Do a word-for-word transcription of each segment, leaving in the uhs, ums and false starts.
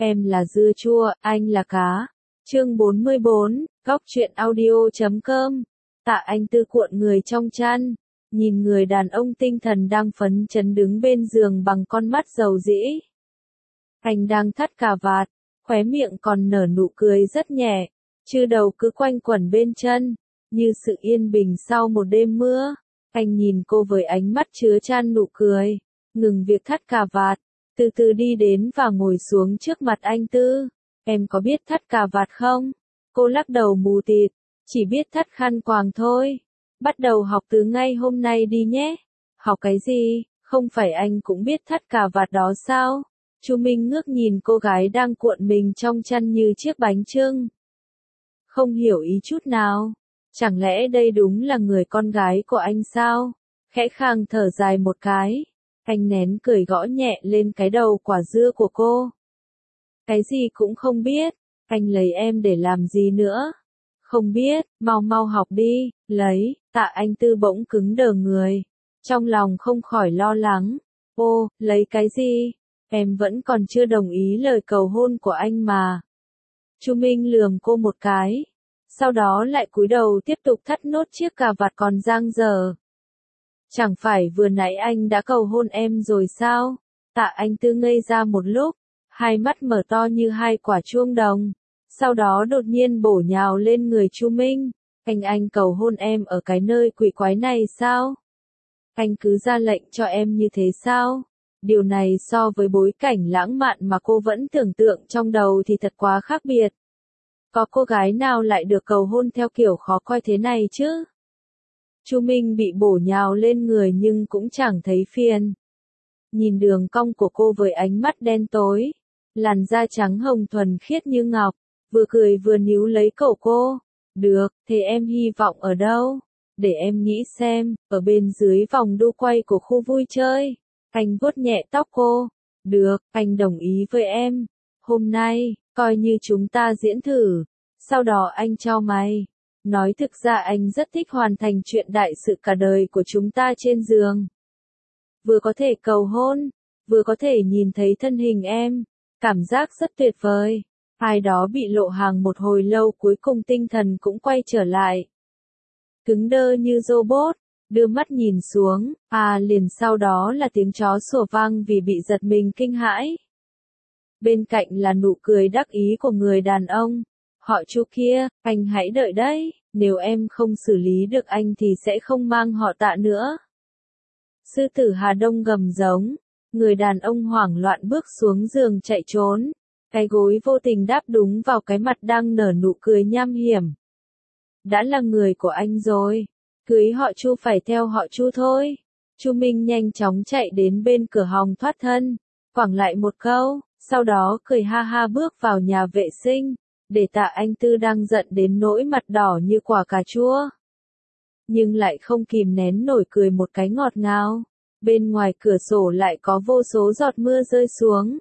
Em là dưa chua, anh là cá. Chương bốn mươi bốn, Góc truyện audio chấm com. Tạ Anh Tư cuộn người trong chăn, nhìn người đàn ông tinh thần đang phấn chấn đứng bên giường bằng con mắt dầu dĩ. Anh đang thắt cà vạt, khóe miệng còn nở nụ cười rất nhẹ, chư đầu cứ quanh quẩn bên chân, như sự yên bình sau một đêm mưa. Anh nhìn cô với ánh mắt chứa chan nụ cười, ngừng việc thắt cà vạt, từ từ đi đến và ngồi xuống trước mặt anh Tư. Em có biết thắt cà vạt không? Cô lắc đầu mù tịt, chỉ biết thắt khăn quàng thôi. Bắt đầu học từ ngay hôm nay đi nhé. Học cái gì? Không phải anh cũng biết thắt cà vạt đó sao? Chu Minh ngước nhìn cô gái đang cuộn mình trong chăn như chiếc bánh chưng. Không hiểu ý chút nào. Chẳng lẽ đây đúng là người con gái của anh sao? Khẽ khàng thở dài một cái. Anh nén cười gõ nhẹ lên cái đầu quả dưa của cô. Cái gì cũng không biết, anh lấy em để làm gì nữa? Không biết, mau mau học đi, lấy. Tạ Anh Tư bỗng cứng đờ người. Trong lòng không khỏi lo lắng. Ô, lấy cái gì? Em vẫn còn chưa đồng ý lời cầu hôn của anh mà. Chu Minh lườm cô một cái. Sau đó lại cúi đầu tiếp tục thắt nốt chiếc cà vạt còn dang dở. Chẳng phải vừa nãy anh đã cầu hôn em rồi sao? Tạ Anh Tư ngây ra một lúc, hai mắt mở to như hai quả chuông đồng. Sau đó đột nhiên bổ nhào lên người Chu Minh. Anh anh cầu hôn em ở cái nơi quỷ quái này sao? Anh cứ ra lệnh cho em như thế sao? Điều này so với bối cảnh lãng mạn mà cô vẫn tưởng tượng trong đầu thì thật quá khác biệt. Có cô gái nào lại được cầu hôn theo kiểu khó coi thế này chứ? Chu Minh bị bổ nhào lên người nhưng cũng chẳng thấy phiền. Nhìn đường cong của cô với ánh mắt đen tối, làn da trắng hồng thuần khiết như ngọc, vừa cười vừa níu lấy cổ cô. Được, thế em hy vọng ở đâu? Để em nghĩ xem, ở bên dưới vòng đu quay của khu vui chơi. Anh vuốt nhẹ tóc cô. Được, anh đồng ý với em. Hôm nay, coi như chúng ta diễn thử. Sau đó anh cho mày. Nói thực ra anh rất thích hoàn thành chuyện đại sự cả đời của chúng ta trên giường. Vừa có thể cầu hôn, vừa có thể nhìn thấy thân hình em. Cảm giác rất tuyệt vời. Ai đó bị lộ hàng một hồi lâu cuối cùng tinh thần cũng quay trở lại. Cứng đơ như robot, đưa mắt nhìn xuống, à liền sau đó là tiếng chó sủa vang vì bị giật mình kinh hãi. Bên cạnh là nụ cười đắc ý của người đàn ông. Họ Chu kia, anh hãy đợi đấy, nếu em không xử lý được anh thì sẽ không mang họ Tạ nữa. Sư tử Hà Đông gầm giống, người đàn ông hoảng loạn bước xuống giường chạy trốn. Cái gối vô tình đáp đúng vào cái mặt đang nở nụ cười nham hiểm. Đã là người của anh rồi, cưới họ Chu phải theo họ Chu thôi. Chu Minh nhanh chóng chạy đến bên cửa hòng thoát thân, quẳng lại một câu, sau đó cười ha ha bước vào nhà vệ sinh, để Tạ Anh Tư đang giận đến nỗi mặt đỏ như quả cà chua. Nhưng lại không kìm nén nổi cười một cái ngọt ngào. Bên ngoài cửa sổ lại có vô số giọt mưa rơi xuống.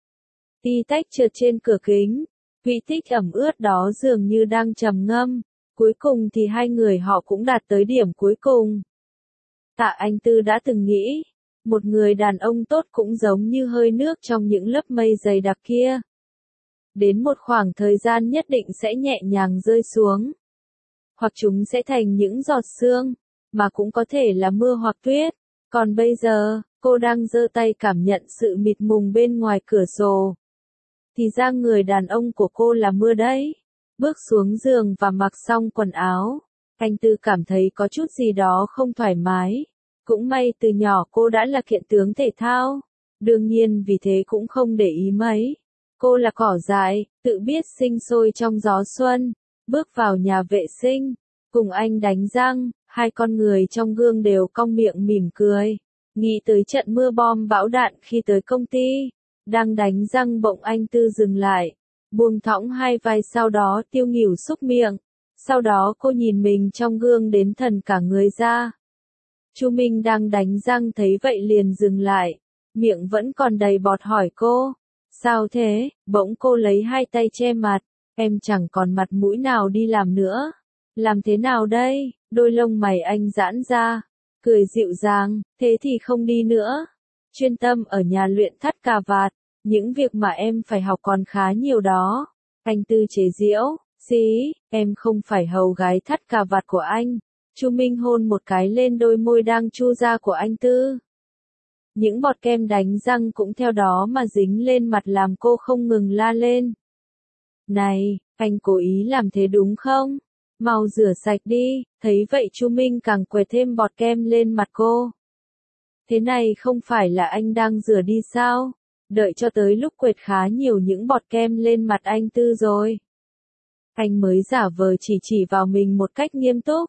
Ti tách trượt trên cửa kính, quỹ tích ẩm ướt đó dường như đang trầm ngâm. Cuối cùng thì hai người họ cũng đạt tới điểm cuối cùng. Tạ Anh Tư đã từng nghĩ, một người đàn ông tốt cũng giống như hơi nước trong những lớp mây dày đặc kia. Đến một khoảng thời gian nhất định sẽ nhẹ nhàng rơi xuống. Hoặc chúng sẽ thành những giọt sương, mà cũng có thể là mưa hoặc tuyết. Còn bây giờ, cô đang giơ tay cảm nhận sự mịt mùng bên ngoài cửa sổ. Thì ra người đàn ông của cô là mưa đấy. Bước xuống giường và mặc xong quần áo, anh Tư cảm thấy có chút gì đó không thoải mái. Cũng may từ nhỏ cô đã là kiện tướng thể thao, đương nhiên vì thế cũng không để ý mấy. Cô là cỏ dại, tự biết sinh sôi trong gió xuân, bước vào nhà vệ sinh, cùng anh đánh răng, hai con người trong gương đều cong miệng mỉm cười. Nghĩ tới trận mưa bom bão đạn khi tới công ty, đang đánh răng bỗng anh Tư dừng lại. Buông thõng hai vai sau đó tiêu nghỉu xúc miệng. Sau đó cô nhìn mình trong gương đến thần cả người ra. Chu Minh đang đánh răng thấy vậy liền dừng lại. Miệng vẫn còn đầy bọt hỏi cô. Sao thế? Bỗng cô lấy hai tay che mặt. Em chẳng còn mặt mũi nào đi làm nữa. Làm thế nào đây? Đôi lông mày anh giãn ra. Cười dịu dàng. Thế thì không đi nữa. Chuyên tâm ở nhà luyện thắt cà vạt. Những việc mà em phải học còn khá nhiều đó. Anh Tư chế giễu, xí, em không phải hầu gái thắt cà vạt của anh. Chu Minh hôn một cái lên đôi môi đang chu ra của anh Tư. Những bọt kem đánh răng cũng theo đó mà dính lên mặt làm cô không ngừng la lên. Này, anh cố ý làm thế đúng không? Mau rửa sạch đi, thấy vậy Chu Minh càng quệt thêm bọt kem lên mặt cô. Thế này không phải là anh đang rửa đi sao? Đợi cho tới lúc quệt khá nhiều những bọt kem lên mặt anh Tư rồi. Anh mới giả vờ chỉ chỉ vào mình một cách nghiêm túc.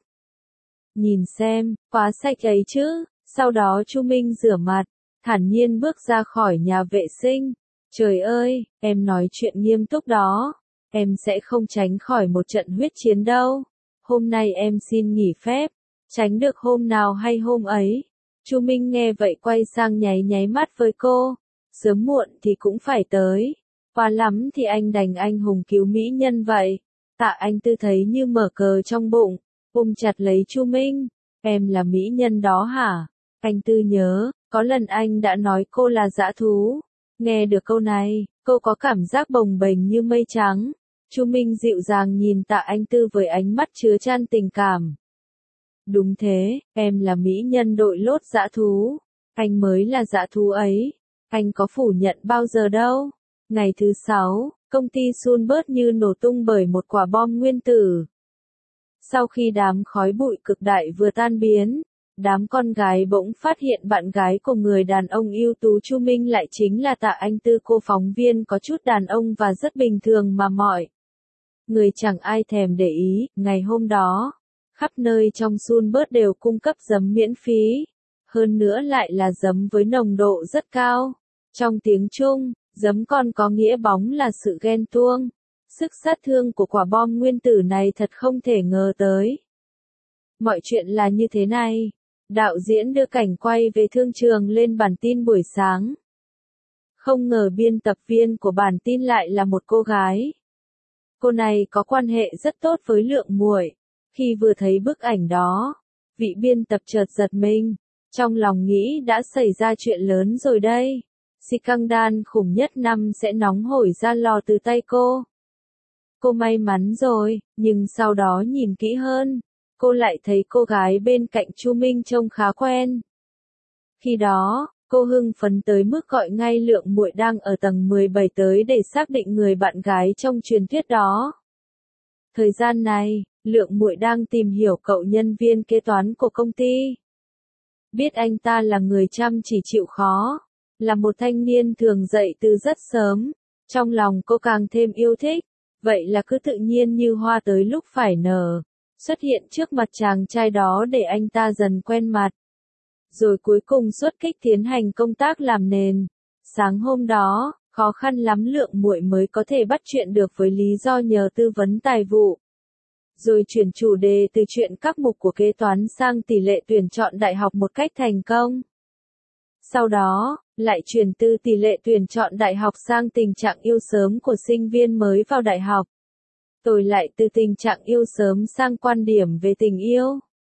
Nhìn xem, quá sạch ấy chứ. Sau đó Chu Minh rửa mặt, thản nhiên bước ra khỏi nhà vệ sinh. Trời ơi, em nói chuyện nghiêm túc đó. Em sẽ không tránh khỏi một trận huyết chiến đâu. Hôm nay em xin nghỉ phép. Tránh được hôm nào hay hôm ấy. Chu Minh nghe vậy quay sang nháy nháy mắt với cô. Sớm muộn thì cũng phải tới. Qua lắm thì anh đành anh hùng cứu mỹ nhân vậy. Tạ Anh Tư thấy như mở cờ trong bụng. Ôm chặt lấy Chu Minh. Em là mỹ nhân đó hả? Anh Tư nhớ, có lần anh đã nói cô là dã thú. Nghe được câu này, cô có cảm giác bồng bềnh như mây trắng. Chu Minh dịu dàng nhìn Tạ Anh Tư với ánh mắt chứa chan tình cảm. Đúng thế, em là mỹ nhân đội lốt dã thú. Anh mới là dã thú ấy. Anh có phủ nhận bao giờ đâu. Ngày thứ sáu, công ty Sunbird như nổ tung bởi một quả bom nguyên tử. Sau khi đám khói bụi cực đại vừa tan biến, đám con gái bỗng phát hiện bạn gái của người đàn ông ưu tú Chu Minh lại chính là Tạ Anh Tư. Cô phóng viên có chút đàn ông và rất bình thường mà mọi người chẳng ai thèm để ý. Ngày hôm đó, khắp nơi trong Sunbird đều cung cấp giấm miễn phí. Hơn nữa lại là giấm với nồng độ rất cao. Trong tiếng Trung, giấm còn có nghĩa bóng là sự ghen tuông. Sức sát thương của quả bom nguyên tử này thật không thể ngờ tới. Mọi chuyện là như thế này. Đạo diễn đưa cảnh quay về thương trường lên bản tin buổi sáng. Không ngờ biên tập viên của bản tin lại là một cô gái. Cô này có quan hệ rất tốt với Lượng Muội. Khi vừa thấy bức ảnh đó, vị biên tập chợt giật mình. Trong lòng nghĩ đã xảy ra chuyện lớn rồi đây. Scandal khủng nhất năm sẽ nóng hổi ra lò từ tay cô. Cô may mắn rồi, nhưng sau đó nhìn kỹ hơn, cô lại thấy cô gái bên cạnh Chu Minh trông khá quen. Khi đó, cô hưng phấn tới mức gọi ngay Lượng Muội đang ở tầng mười bảy tới để xác định người bạn gái trong truyền thuyết đó. Thời gian này, Lượng Muội đang tìm hiểu cậu nhân viên kế toán của công ty. Biết anh ta là người chăm chỉ chịu khó, là một thanh niên thường dậy từ rất sớm, trong lòng cô càng thêm yêu thích. Vậy là cứ tự nhiên như hoa tới lúc phải nở, xuất hiện trước mặt chàng trai đó để anh ta dần quen mặt. Rồi cuối cùng xuất kích tiến hành công tác làm nền. Sáng hôm đó, khó khăn lắm Lượng Muội mới có thể bắt chuyện được với lý do nhờ tư vấn tài vụ. Rồi chuyển chủ đề từ chuyện các mục của kế toán sang tỷ lệ tuyển chọn đại học một cách thành công. Sau đó, lại chuyển từ tỷ lệ tuyển chọn đại học sang tình trạng yêu sớm của sinh viên mới vào đại học. Rồi lại từ tình trạng yêu sớm sang quan điểm về tình yêu.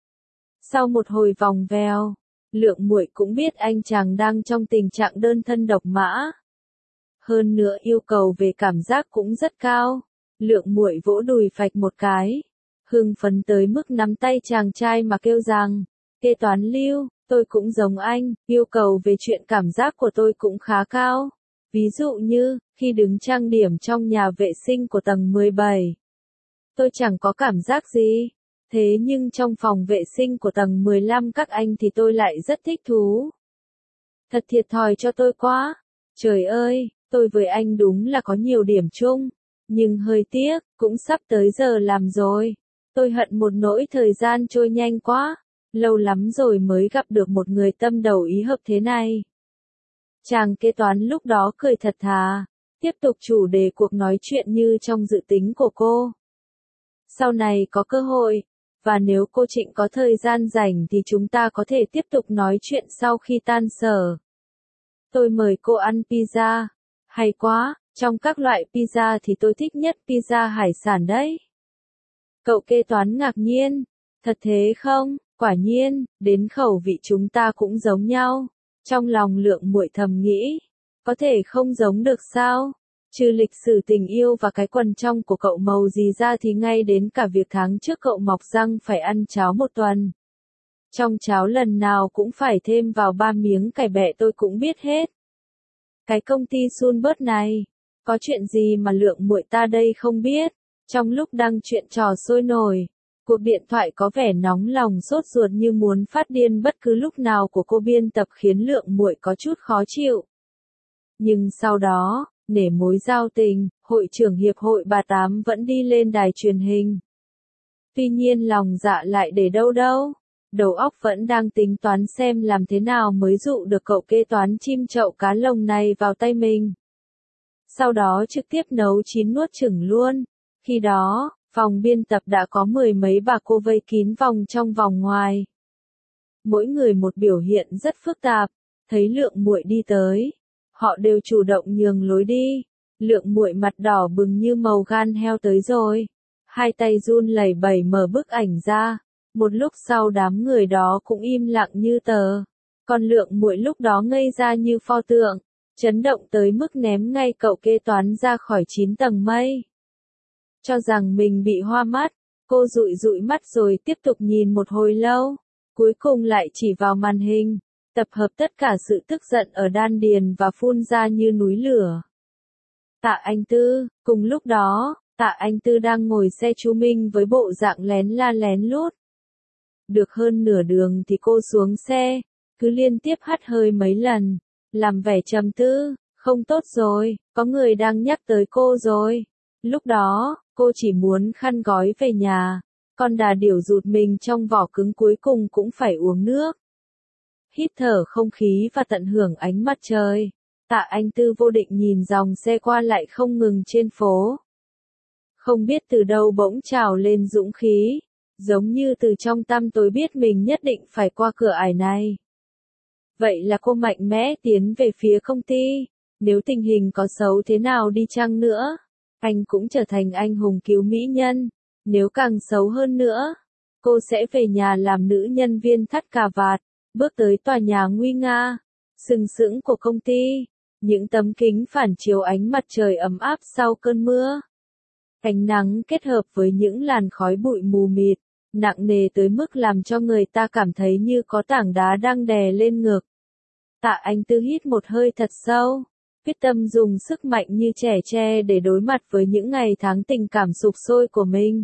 Sau một hồi vòng vèo, Lượng Muội cũng biết anh chàng đang trong tình trạng đơn thân độc mã. Hơn nữa yêu cầu về cảm giác cũng rất cao. Lượng Muội vỗ đùi phạch một cái, hưng phấn tới mức nắm tay chàng trai mà kêu rằng, kế toán Lưu, tôi cũng giống anh, yêu cầu về chuyện cảm giác của tôi cũng khá cao. Ví dụ như, khi đứng trang điểm trong nhà vệ sinh của tầng mười bảy, tôi chẳng có cảm giác gì. Thế nhưng trong phòng vệ sinh của tầng mười lăm các anh thì tôi lại rất thích thú. Thật thiệt thòi cho tôi quá. Trời ơi, tôi với anh đúng là có nhiều điểm chung. Nhưng hơi tiếc, cũng sắp tới giờ làm rồi. Tôi hận một nỗi thời gian trôi nhanh quá. Lâu lắm rồi mới gặp được một người tâm đầu ý hợp thế này. Chàng kế toán lúc đó cười thật thà, tiếp tục chủ đề cuộc nói chuyện như trong dự tính của cô. Sau này có cơ hội, và nếu cô Trịnh có thời gian rảnh thì chúng ta có thể tiếp tục nói chuyện sau khi tan sở. Tôi mời cô ăn pizza. Hay quá, trong các loại pizza thì tôi thích nhất pizza hải sản đấy. Cậu kế toán ngạc nhiên. Thật thế không? Quả nhiên, đến khẩu vị chúng ta cũng giống nhau. Trong lòng Lượng Muội thầm nghĩ. Có thể không giống được sao? Trừ lịch sử tình yêu và cái quần trong của cậu màu gì ra thì ngay đến cả việc tháng trước cậu mọc răng phải ăn cháo một tuần. Trong cháo lần nào cũng phải thêm vào ba miếng cải bẹ tôi cũng biết hết. Cái công ty Sunbird này, có chuyện gì mà Lượng muội ta đây không biết? Trong lúc đang chuyện trò sôi nổi, cuộc điện thoại có vẻ nóng lòng sốt ruột như muốn phát điên bất cứ lúc nào của cô biên tập khiến Lượng muội có chút khó chịu. Nhưng sau đó, nể mối giao tình, hội trưởng hiệp hội bà Tám vẫn đi lên đài truyền hình. Tuy nhiên lòng dạ lại để đâu đâu, đầu óc vẫn đang tính toán xem làm thế nào mới dụ được cậu kế toán chim chậu cá lồng này vào tay mình. Sau đó trực tiếp nấu chín nuốt chửng luôn. Khi đó, phòng biên tập đã có mười mấy bà cô vây kín vòng trong vòng ngoài. Mỗi người một biểu hiện rất phức tạp, thấy Lượng muội đi tới, họ đều chủ động nhường lối đi. Lượng muội mặt đỏ bừng như màu gan heo tới rồi, hai tay run lẩy bẩy mở bức ảnh ra. Một lúc sau đám người đó cũng im lặng như tờ, còn Lượng muội lúc đó ngây ra như pho tượng, chấn động tới mức ném ngay cậu kế toán ra khỏi chín tầng mây. Cho rằng mình bị hoa mắt, cô dụi dụi mắt rồi tiếp tục nhìn một hồi lâu, cuối cùng lại chỉ vào màn hình, tập hợp tất cả sự tức giận ở đan điền và phun ra như núi lửa. Tạ Anh Tư, cùng lúc đó, Tạ Anh Tư đang ngồi xe chú Minh với bộ dạng lén la lén lút. Được hơn nửa đường thì cô xuống xe, cứ liên tiếp hắt hơi mấy lần, làm vẻ trầm tư, không tốt rồi, có người đang nhắc tới cô rồi. Lúc đó, cô chỉ muốn khăn gói về nhà, con đà điểu rụt mình trong vỏ cứng cuối cùng cũng phải uống nước. Hít thở không khí và tận hưởng ánh mặt trời, Tạ Anh Tư vô định nhìn dòng xe qua lại không ngừng trên phố. Không biết từ đâu bỗng trào lên dũng khí, giống như từ trong tăm tối biết mình nhất định phải qua cửa ải này. Vậy là cô mạnh mẽ tiến về phía công ty, nếu tình hình có xấu thế nào đi chăng nữa, anh cũng trở thành anh hùng cứu mỹ nhân, nếu càng xấu hơn nữa, cô sẽ về nhà làm nữ nhân viên thắt cà vạt, bước tới tòa nhà nguy nga, sừng sững của công ty, những tấm kính phản chiếu ánh mặt trời ấm áp sau cơn mưa. Ánh nắng kết hợp với những làn khói bụi mù mịt, nặng nề tới mức làm cho người ta cảm thấy như có tảng đá đang đè lên ngực. Tạ Anh Tư hít một hơi thật sâu, quyết tâm dùng sức mạnh như trẻ tre để đối mặt với những ngày tháng tình cảm sục sôi của mình.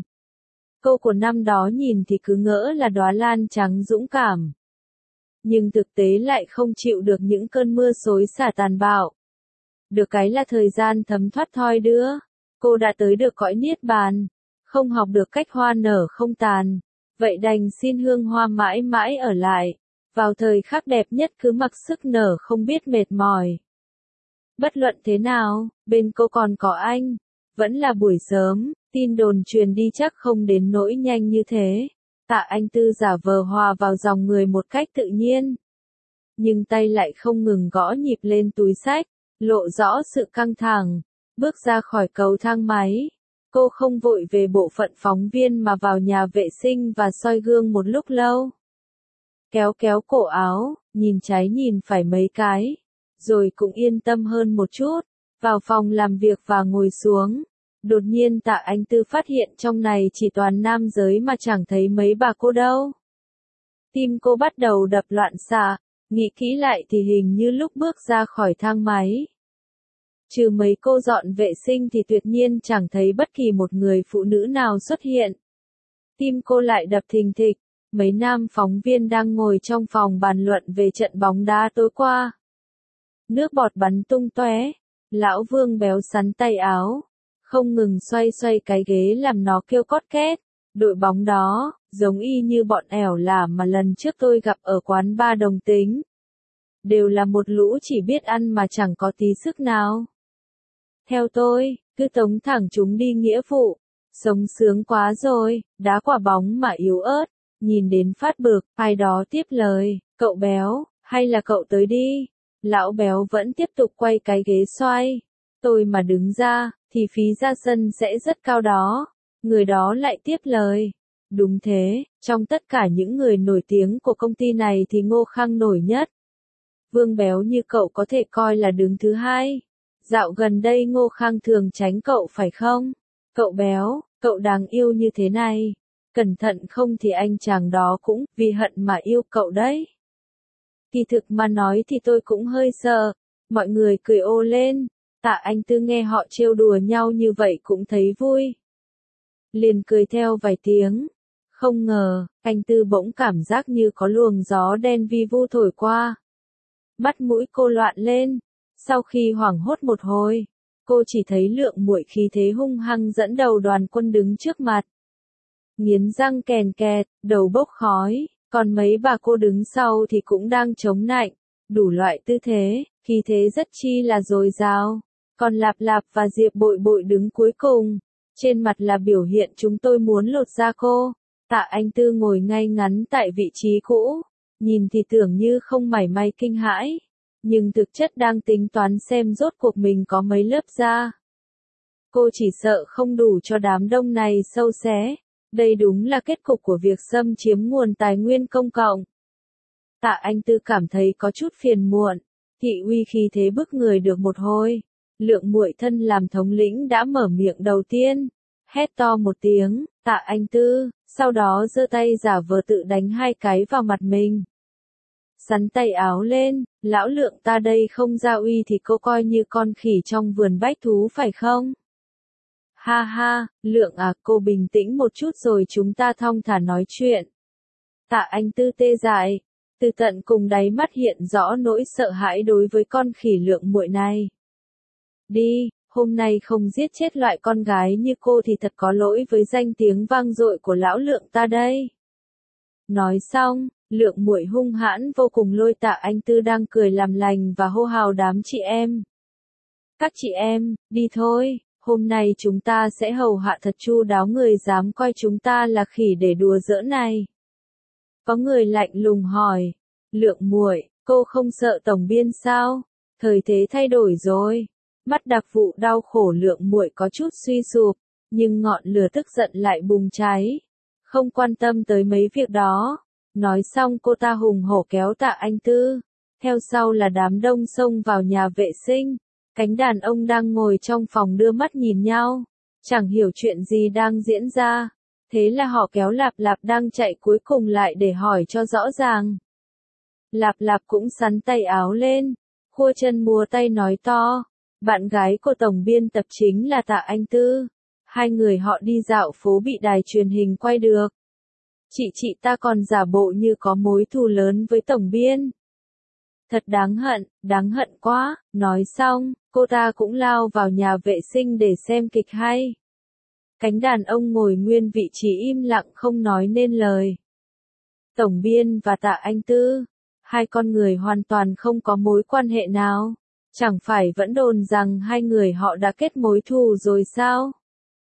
Cô của năm đó nhìn thì cứ ngỡ là đóa lan trắng dũng cảm. Nhưng thực tế lại không chịu được những cơn mưa xối xả tàn bạo. Được cái là thời gian thấm thoát thoi đưa, cô đã tới được cõi niết bàn, không học được cách hoa nở không tàn, vậy đành xin hương hoa mãi mãi ở lại, vào thời khắc đẹp nhất cứ mặc sức nở không biết mệt mỏi. Bất luận thế nào, bên cô còn có anh, vẫn là buổi sớm, tin đồn truyền đi chắc không đến nỗi nhanh như thế. Tạ Anh Tư giả vờ hòa vào dòng người một cách tự nhiên, nhưng tay lại không ngừng gõ nhịp lên túi xách, lộ rõ sự căng thẳng. Bước ra khỏi cầu thang máy, cô không vội về bộ phận phóng viên mà vào nhà vệ sinh và soi gương một lúc lâu. Kéo kéo cổ áo, nhìn trái nhìn phải mấy cái, rồi cũng yên tâm hơn một chút, vào phòng làm việc và ngồi xuống. Đột nhiên Tạ Anh Tư phát hiện trong này chỉ toàn nam giới mà chẳng thấy mấy bà cô đâu. Tim cô bắt đầu đập loạn xạ, nghĩ kỹ lại thì hình như lúc bước ra khỏi thang máy, trừ mấy cô dọn vệ sinh thì tuyệt nhiên chẳng thấy bất kỳ một người phụ nữ nào xuất hiện. Tim cô lại đập thình thịch, mấy nam phóng viên đang ngồi trong phòng bàn luận về trận bóng đá tối qua. Nước bọt bắn tung tóe, lão Vương béo sắn tay áo, không ngừng xoay xoay cái ghế làm nó kêu cót két. Đội bóng đó, giống y như bọn ẻo lả mà lần trước tôi gặp ở quán ba Đồng Tính. Đều là một lũ chỉ biết ăn mà chẳng có tí sức nào. Theo tôi, cứ tống thẳng chúng đi nghĩa vụ, sống sướng quá rồi, đá quả bóng mà yếu ớt, nhìn đến phát bực, ai đó tiếp lời, cậu béo, hay là cậu tới đi. Lão béo vẫn tiếp tục quay cái ghế xoay, tôi mà đứng ra, thì phí ra sân sẽ rất cao đó. Người đó lại tiếp lời, đúng thế, trong tất cả những người nổi tiếng của công ty này thì Ngô Khang nổi nhất. Vương béo như cậu có thể coi là đứng thứ hai. Dạo gần đây Ngô Khang thường tránh cậu phải không? Cậu béo, cậu đáng yêu như thế này. Cẩn thận không thì anh chàng đó cũng vì hận mà yêu cậu đấy. Kỳ thực mà nói thì tôi cũng hơi sợ. Mọi người cười ồ lên. Tạ Anh Tư nghe họ trêu đùa nhau như vậy cũng thấy vui. Liền cười theo vài tiếng. Không ngờ, anh Tư bỗng cảm giác như có luồng gió đen vi vu thổi qua. Mắt mũi cô loạn lên. Sau khi hoảng hốt một hồi, cô chỉ thấy Lượng Muội khí thế hung hăng dẫn đầu đoàn quân đứng trước mặt. Nghiến răng kèn kẹt, đầu bốc khói, còn mấy bà cô đứng sau thì cũng đang chống nạnh, đủ loại tư thế, khí thế rất chi là dồi dào. Còn Lạp Lạp và Diệp Bội Bội đứng cuối cùng, trên mặt là biểu hiện chúng tôi muốn lột da cô. Tạ Anh Tư ngồi ngay ngắn tại vị trí cũ, nhìn thì tưởng như không mảy may kinh hãi, nhưng thực chất đang tính toán xem rốt cuộc mình có mấy lớp da. Cô chỉ sợ không đủ cho đám đông này sâu xé. Đây đúng là kết cục của việc xâm chiếm nguồn tài nguyên công cộng. Tạ Anh Tư cảm thấy có chút phiền muộn, thị uy khí thế bức người được một hồi. Lượng Muội thân làm thống lĩnh đã mở miệng đầu tiên, hét to một tiếng, Tạ Anh Tư, sau đó giơ tay giả vờ tự đánh hai cái vào mặt mình. Sắn tay áo lên, lão Lượng ta đây không ra uy thì cô coi như con khỉ trong vườn bách thú phải không? Ha ha, Lượng à, cô bình tĩnh một chút rồi chúng ta thong thả nói chuyện. Tạ Anh Tư tê dại, từ tận cùng đáy mắt hiện rõ nỗi sợ hãi đối với con khỉ Lượng Muội này. Đi, hôm nay không giết chết loại con gái như cô thì thật có lỗi với danh tiếng vang dội của lão Lượng ta đây. Nói xong, Lượng Muội hung hãn vô cùng lôi Tạ Anh Tư đang cười làm lành và hô hào đám chị em. Các chị em, đi thôi. Hôm nay chúng ta sẽ hầu hạ thật chu đáo người dám coi chúng ta là khỉ để đùa giỡn này. Có người lạnh lùng hỏi, Lượng Muội, cô không sợ tổng biên sao? Thời thế thay đổi rồi. Mắt đặc vụ đau khổ Lượng Muội có chút suy sụp, nhưng ngọn lửa tức giận lại bùng cháy. Không quan tâm tới mấy việc đó. Nói xong cô ta hùng hổ kéo Tạ Anh Tư. Theo sau là đám đông xông vào nhà vệ sinh. Cánh đàn ông đang ngồi trong phòng đưa mắt nhìn nhau, chẳng hiểu chuyện gì đang diễn ra. Thế là họ kéo Lạp Lạp đang chạy cuối cùng lại để hỏi cho rõ ràng. Lạp Lạp cũng sắn tay áo lên, khua chân múa tay nói to, bạn gái của tổng biên tập chính là Tạ Anh Tư. Hai người họ đi dạo phố bị đài truyền hình quay được. Chị chị ta còn giả bộ như có mối thù lớn với tổng biên. Thật đáng hận, đáng hận quá. Nói xong, cô ta cũng lao vào nhà vệ sinh để xem kịch hay. Cánh đàn ông ngồi nguyên vị trí im lặng không nói nên lời. Tổng biên và Tạ Anh Tư, hai con người hoàn toàn không có mối quan hệ nào. Chẳng phải vẫn đồn rằng hai người họ đã kết mối thù rồi sao?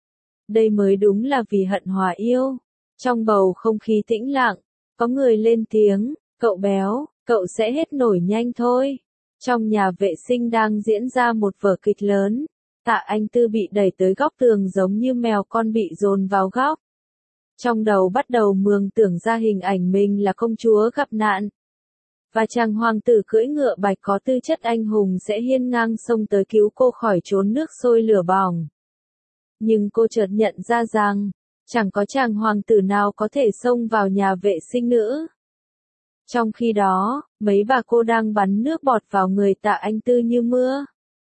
Đây mới đúng là vì hận hòa yêu. Trong bầu không khí tĩnh lặng, có người lên tiếng, cậu béo, cậu sẽ hết nổi nhanh thôi. Trong nhà vệ sinh đang diễn ra một vở kịch lớn. Tạ Anh Tư bị đẩy tới góc tường giống như mèo con bị dồn vào góc. Trong đầu bắt đầu mường tưởng ra hình ảnh mình là công chúa gặp nạn. Và chàng hoàng tử cưỡi ngựa bạch có tư chất anh hùng sẽ hiên ngang xông tới cứu cô khỏi chốn nước sôi lửa bỏng. Nhưng cô chợt nhận ra rằng, chẳng có chàng hoàng tử nào có thể xông vào nhà vệ sinh nữa. Trong khi đó, mấy bà cô đang bắn nước bọt vào người Tạ Anh Tư như mưa.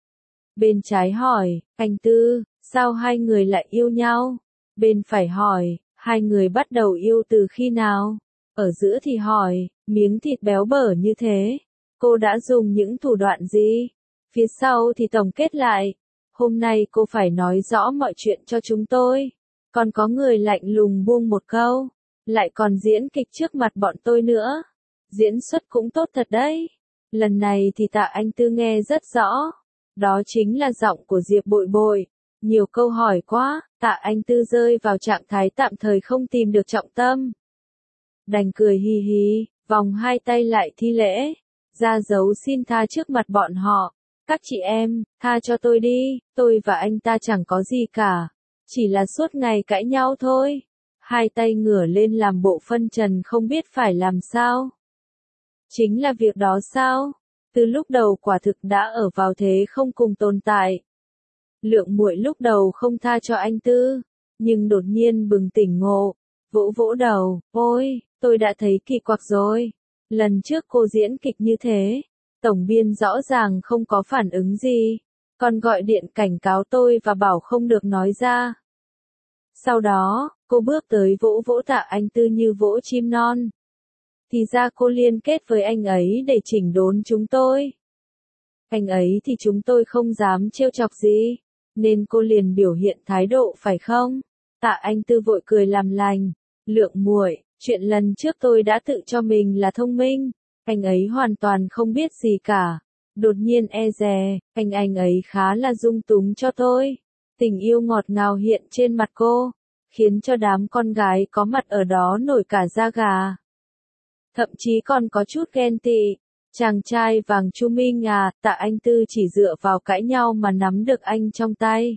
Bên trái hỏi, anh Tư, sao hai người lại yêu nhau? Bên phải hỏi, hai người bắt đầu yêu từ khi nào? Ở giữa thì hỏi, miếng thịt béo bở như thế, cô đã dùng những thủ đoạn gì? Phía sau thì tổng kết lại, hôm nay cô phải nói rõ mọi chuyện cho chúng tôi. Còn có người lạnh lùng buông một câu, lại còn diễn kịch trước mặt bọn tôi nữa. Diễn xuất cũng tốt thật đấy. Lần này thì Tạ Anh Tư nghe rất rõ. Đó chính là giọng của Diệp Bội Bội. Nhiều câu hỏi quá, Tạ Anh Tư rơi vào trạng thái tạm thời không tìm được trọng tâm. Đành cười hì hì, vòng hai tay lại thi lễ, ra dấu xin tha trước mặt bọn họ. Các chị em, tha cho tôi đi, tôi và anh ta chẳng có gì cả. Chỉ là suốt ngày cãi nhau thôi. Hai tay ngửa lên làm bộ phân trần không biết phải làm sao. Chính là việc đó sao? Từ lúc đầu quả thực đã ở vào thế không cùng tồn tại. Lượng muội lúc đầu không tha cho anh Tư, nhưng đột nhiên bừng tỉnh ngộ, vỗ vỗ đầu, ôi, tôi đã thấy kỳ quặc rồi. Lần trước cô diễn kịch như thế, tổng biên rõ ràng không có phản ứng gì, còn gọi điện cảnh cáo tôi và bảo không được nói ra. Sau đó, cô bước tới vỗ vỗ Tạ Anh Tư như vỗ chim non. Thì ra cô liên kết với anh ấy để chỉnh đốn chúng tôi. Anh ấy thì chúng tôi không dám trêu chọc gì, nên cô liền biểu hiện thái độ phải không? Tạ Anh Tư vội cười làm lành, Lượng muội, chuyện lần trước tôi đã tự cho mình là thông minh, anh ấy hoàn toàn không biết gì cả. Đột nhiên e dè, anh anh ấy khá là dung túng cho tôi. Tình yêu ngọt ngào hiện trên mặt cô, khiến cho đám con gái có mặt ở đó nổi cả da gà. Thậm chí còn có chút ghen tị. Chàng trai vàng Chu Minh à, Tạ Anh Tư chỉ dựa vào cãi nhau mà nắm được anh trong tay.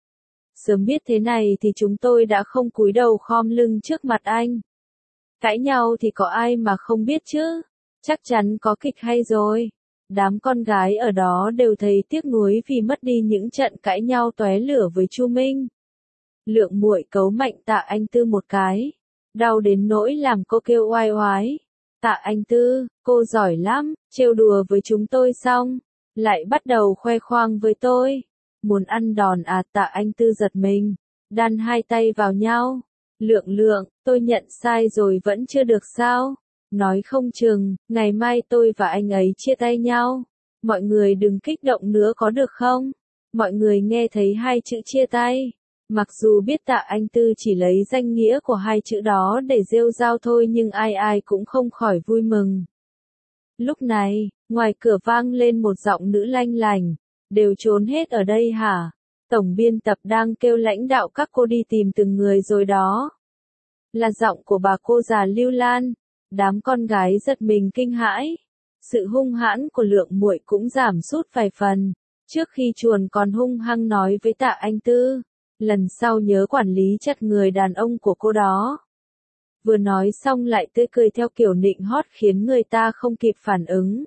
Sớm biết thế này thì chúng tôi đã không cúi đầu khom lưng trước mặt anh. Cãi nhau thì có ai mà không biết chứ, chắc chắn có kịch hay rồi. Đám con gái ở đó đều thấy tiếc nuối vì mất đi những trận cãi nhau tóe lửa với Chu Minh. Lượng muội cấu mạnh Tạ Anh Tư một cái, đau đến nỗi làm cô kêu oai oái. Tạ Anh Tư, cô giỏi lắm, trêu đùa với chúng tôi xong, lại bắt đầu khoe khoang với tôi. Muốn ăn đòn à? Tạ Anh Tư giật mình, đan hai tay vào nhau. Lượng lượng, tôi nhận sai rồi vẫn chưa được sao? Nói không chừng, ngày mai tôi và anh ấy chia tay nhau. Mọi người đừng kích động nữa có được không? Mọi người nghe thấy hai chữ chia tay. Mặc dù biết Tạ Anh Tư chỉ lấy danh nghĩa của hai chữ đó để rêu rao thôi nhưng ai ai cũng không khỏi vui mừng. Lúc này, ngoài cửa vang lên một giọng nữ lanh lành, đều trốn hết ở đây hả? Tổng biên tập đang kêu lãnh đạo các cô đi tìm từng người rồi đó. Là giọng của bà cô già Lưu Lan, đám con gái giật mình kinh hãi. Sự hung hãn của Lượng muội cũng giảm sút vài phần, trước khi chuồn còn hung hăng nói với Tạ Anh Tư. Lần sau nhớ quản lý chặt người đàn ông của cô đó. Vừa nói xong lại tươi cười theo kiểu nịnh hót khiến người ta không kịp phản ứng.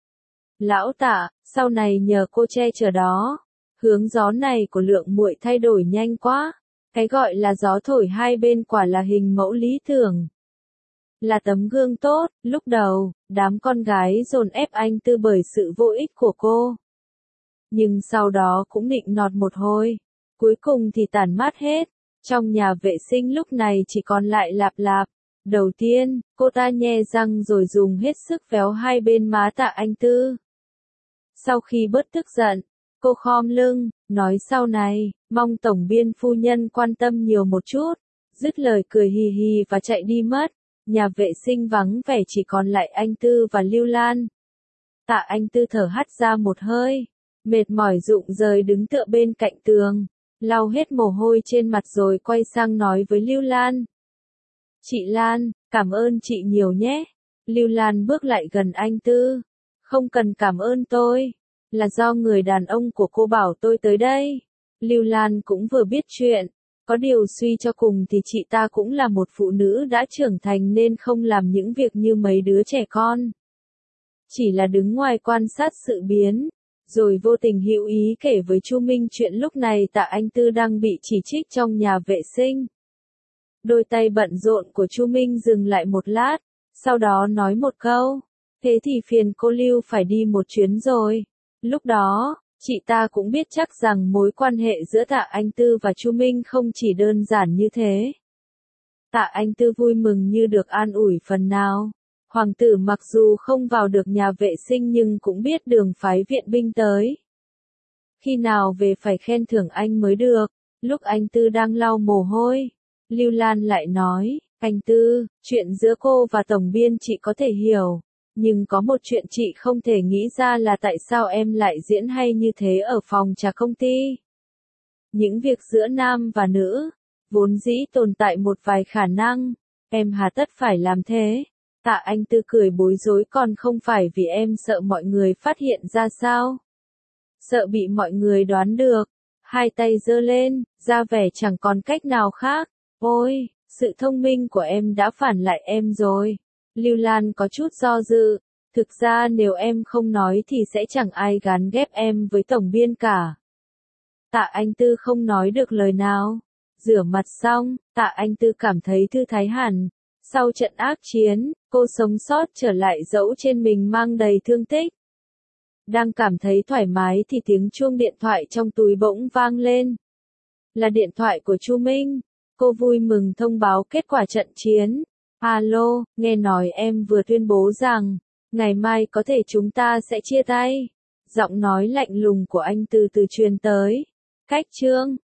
Lão Tạ, sau này nhờ cô che chở đó. Hướng gió này của Lượng muội thay đổi nhanh quá. Cái gọi là gió thổi hai bên quả là hình mẫu lý tưởng. Là tấm gương tốt, lúc đầu, đám con gái dồn ép anh Tư bởi sự vô ích của cô. Nhưng sau đó cũng nịnh nọt một hồi. Cuối cùng thì tản mát hết. Trong nhà vệ sinh lúc này chỉ còn lại Lạp Lạp. Đầu tiên, cô ta nhe răng rồi dùng hết sức véo hai bên má Tạ Anh Tư. Sau khi bớt tức giận, cô khom lưng, nói sau này, mong tổng biên phu nhân quan tâm nhiều một chút. Dứt lời cười hì hì và chạy đi mất. Nhà vệ sinh vắng vẻ chỉ còn lại anh Tư và Lưu Lan. Tạ Anh Tư thở hắt ra một hơi, mệt mỏi rụng rời đứng tựa bên cạnh tường, lau hết mồ hôi trên mặt rồi quay sang nói với Lưu Lan. Chị Lan, cảm ơn chị nhiều nhé. Lưu Lan bước lại gần anh Tư. Không cần cảm ơn tôi, là do người đàn ông của cô bảo tôi tới đây. Lưu Lan cũng vừa biết chuyện. Có điều suy cho cùng thì chị ta cũng là một phụ nữ đã trưởng thành nên không làm những việc như mấy đứa trẻ con. Chỉ là đứng ngoài quan sát sự biến, rồi vô tình hữu ý kể với Chu Minh chuyện lúc này Tạ Anh Tư đang bị chỉ trích trong nhà vệ sinh. Đôi tay bận rộn của Chu Minh dừng lại một lát, sau đó nói một câu, thế thì phiền cô Lưu phải đi một chuyến rồi. Lúc đó, chị ta cũng biết chắc rằng mối quan hệ giữa Tạ Anh Tư và Chu Minh không chỉ đơn giản như thế. Tạ Anh Tư vui mừng như được an ủi phần nào. Hoàng tử mặc dù không vào được nhà vệ sinh nhưng cũng biết đường phái viện binh tới. Khi nào về phải khen thưởng anh mới được. Lúc anh Tư đang lau mồ hôi, Lưu Lan lại nói, anh Tư, chuyện giữa cô và tổng biên chị có thể hiểu. Nhưng có một chuyện chị không thể nghĩ ra là tại sao em lại diễn hay như thế ở phòng trà công ty. Những việc giữa nam và nữ, vốn dĩ tồn tại một vài khả năng, em hà tất phải làm thế. Tạ Anh Tư cười bối rối còn không phải vì em sợ mọi người phát hiện ra sao. Sợ bị mọi người đoán được. Hai tay giơ lên, ra vẻ chẳng còn cách nào khác. Ôi, sự thông minh của em đã phản lại em rồi. Lưu Lan có chút do dự. Thực ra nếu em không nói thì sẽ chẳng ai gán ghép em với tổng biên cả. Tạ Anh Tư không nói được lời nào. Rửa mặt xong, Tạ Anh Tư cảm thấy thư thái hẳn. Sau trận ác chiến, cô sống sót trở lại dẫu trên mình mang đầy thương tích. Đang cảm thấy thoải mái thì tiếng chuông điện thoại trong túi bỗng vang lên. Là điện thoại của Chu Minh. Cô vui mừng thông báo kết quả trận chiến. Alo, nghe nói em vừa tuyên bố rằng, ngày mai có thể chúng ta sẽ chia tay. Giọng nói lạnh lùng của anh từ từ truyền tới. Cách chương